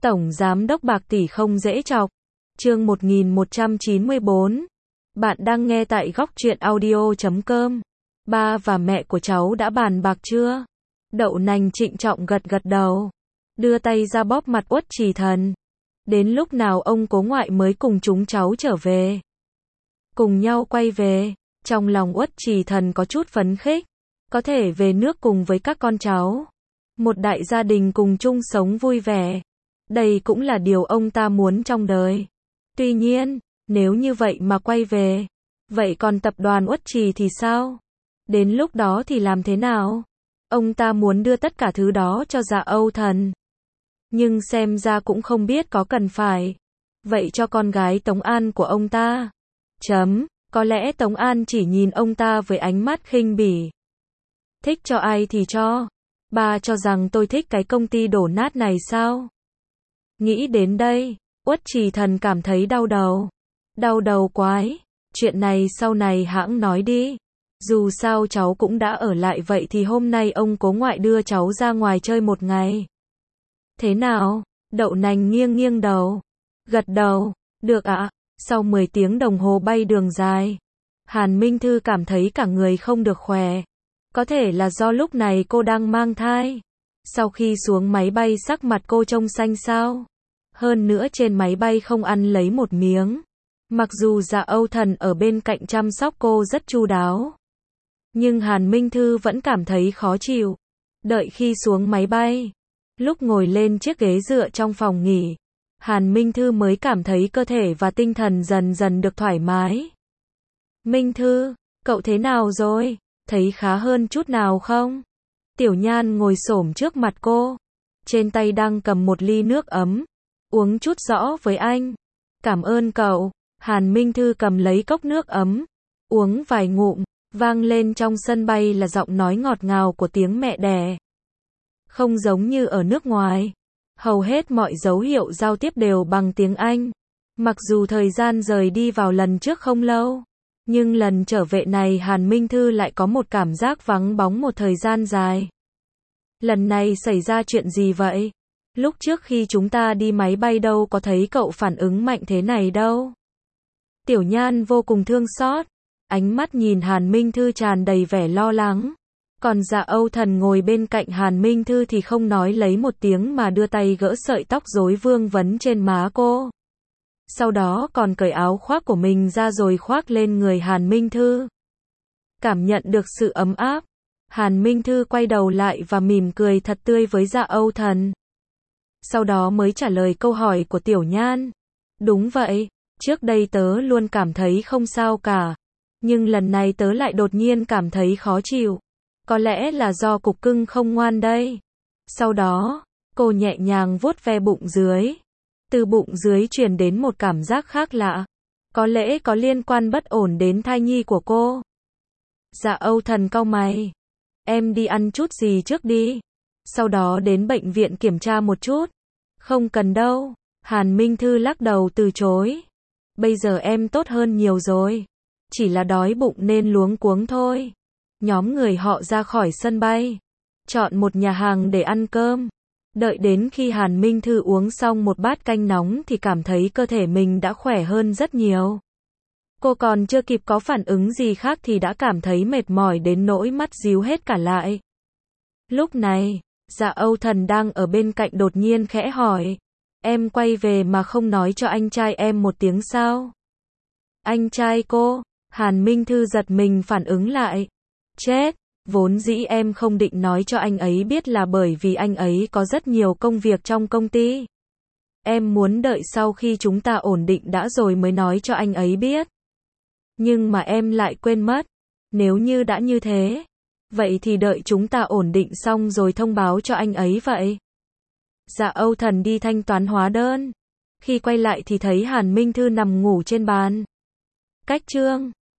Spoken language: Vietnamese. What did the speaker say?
Tổng giám đốc bạc tỷ không dễ chọc. Chương 1194. Bạn đang nghe tại góc truyện audio.com. Ba và mẹ của cháu đã bàn bạc chưa? Đậu nành trịnh trọng gật gật đầu, đưa tay ra bóp mặt Uất Trì Thần. Đến lúc nào ông cố ngoại mới cùng chúng cháu trở về? Cùng nhau quay về. Trong lòng Uất Trì Thần có chút phấn khích, có thể về nước cùng với các con cháu. Một đại gia đình cùng chung sống vui vẻ. Đây cũng là điều ông ta muốn trong đời. Tuy nhiên, nếu như vậy mà quay về, vậy còn tập đoàn Uất Trì thì sao? Đến lúc đó thì làm thế nào? Ông ta muốn đưa tất cả thứ đó cho Dạ Âu Thần. Nhưng xem ra cũng không biết có cần phải. Vậy cho con gái Tống An của ông ta. Có lẽ Tống An chỉ nhìn ông ta với ánh mắt khinh bỉ. Thích cho ai thì cho. Ba cho rằng tôi thích cái công ty đổ nát này sao? Nghĩ đến đây, Uất Trì Thần cảm thấy đau đầu. Đau đầu quái. Chuyện này sau này hãng nói đi. Dù sao cháu cũng đã ở lại, vậy thì hôm nay ông cố ngoại đưa cháu ra ngoài chơi một ngày. Thế nào? Đậu nành nghiêng nghiêng đầu. Gật đầu. Được ạ. Sau 10 tiếng đồng hồ bay đường dài, Hàn Minh Thư cảm thấy cả người không được khỏe. Có thể là do lúc này cô đang mang thai. Sau khi xuống máy bay sắc mặt cô trông xanh xao. Hơn nữa trên máy bay không ăn lấy một miếng. Mặc dù Dạ Âu Thần ở bên cạnh chăm sóc cô rất chu đáo, nhưng Hàn Minh Thư vẫn cảm thấy khó chịu. Đợi khi xuống máy bay, lúc ngồi lên chiếc ghế dựa trong phòng nghỉ, Hàn Minh Thư mới cảm thấy cơ thể và tinh thần dần dần được thoải mái. Minh Thư, cậu thế nào rồi? Thấy khá hơn chút nào không? Tiểu Nhan ngồi xổm trước mặt cô, trên tay đang cầm một ly nước ấm. Uống chút rõ với anh. Cảm ơn cậu. Hàn Minh Thư cầm lấy cốc nước ấm, uống vài ngụm, vang lên trong sân bay là giọng nói ngọt ngào của tiếng mẹ đẻ. Không giống như ở nước ngoài, hầu hết mọi dấu hiệu giao tiếp đều bằng tiếng Anh. Mặc dù thời gian rời đi vào lần trước không lâu, nhưng lần trở về này Hàn Minh Thư lại có một cảm giác vắng bóng một thời gian dài. Lần này xảy ra chuyện gì vậy? Lúc trước khi chúng ta đi máy bay đâu có thấy cậu phản ứng mạnh thế này đâu. Tiểu Nhan vô cùng thương xót, ánh mắt nhìn Hàn Minh Thư tràn đầy vẻ lo lắng. Còn Dạ Âu Thần ngồi bên cạnh Hàn Minh Thư thì không nói lấy một tiếng mà đưa tay gỡ sợi tóc rối vương vấn trên má cô. Sau đó còn cởi áo khoác của mình ra rồi khoác lên người Hàn Minh Thư. Cảm nhận được sự ấm áp, Hàn Minh Thư quay đầu lại và mỉm cười thật tươi với Dạ Âu Thần. Sau đó mới trả lời câu hỏi của Tiểu Nhan. Đúng vậy, trước đây tớ luôn cảm thấy không sao cả. Nhưng lần này tớ lại đột nhiên cảm thấy khó chịu. Có lẽ là do cục cưng không ngoan đây. Sau đó, cô nhẹ nhàng vuốt ve bụng dưới. Từ bụng dưới truyền đến một cảm giác khác lạ. Có lẽ có liên quan bất ổn đến thai nhi của cô. Dạ Âu Thần cau mày. Em đi ăn chút gì trước đi. Sau đó đến bệnh viện kiểm tra một chút. Không cần đâu. Hàn Minh Thư lắc đầu từ chối. Bây giờ em tốt hơn nhiều rồi. Chỉ là đói bụng nên luống cuống thôi. Nhóm người họ ra khỏi sân bay, chọn một nhà hàng để ăn cơm. Đợi đến khi Hàn Minh Thư uống xong một bát canh nóng thì cảm thấy cơ thể mình đã khỏe hơn rất nhiều. Cô còn chưa kịp có phản ứng gì khác thì đã cảm thấy mệt mỏi đến nỗi mắt díu hết cả lại. Lúc này, Dạ Âu Thần đang ở bên cạnh đột nhiên khẽ hỏi. Em quay về mà không nói cho anh trai em một tiếng sao? Anh trai cô? Hàn Minh Thư giật mình phản ứng lại. Chết, vốn dĩ em không định nói cho anh ấy biết là bởi vì anh ấy có rất nhiều công việc trong công ty. Em muốn đợi sau khi chúng ta ổn định đã rồi mới nói cho anh ấy biết. Nhưng mà em lại quên mất. Nếu như đã như thế, vậy thì đợi chúng ta ổn định xong rồi thông báo cho anh ấy vậy. Dạ Âu Thần đi thanh toán hóa đơn. Khi quay lại thì thấy Hàn Minh Thư nằm ngủ trên bàn. Cách chương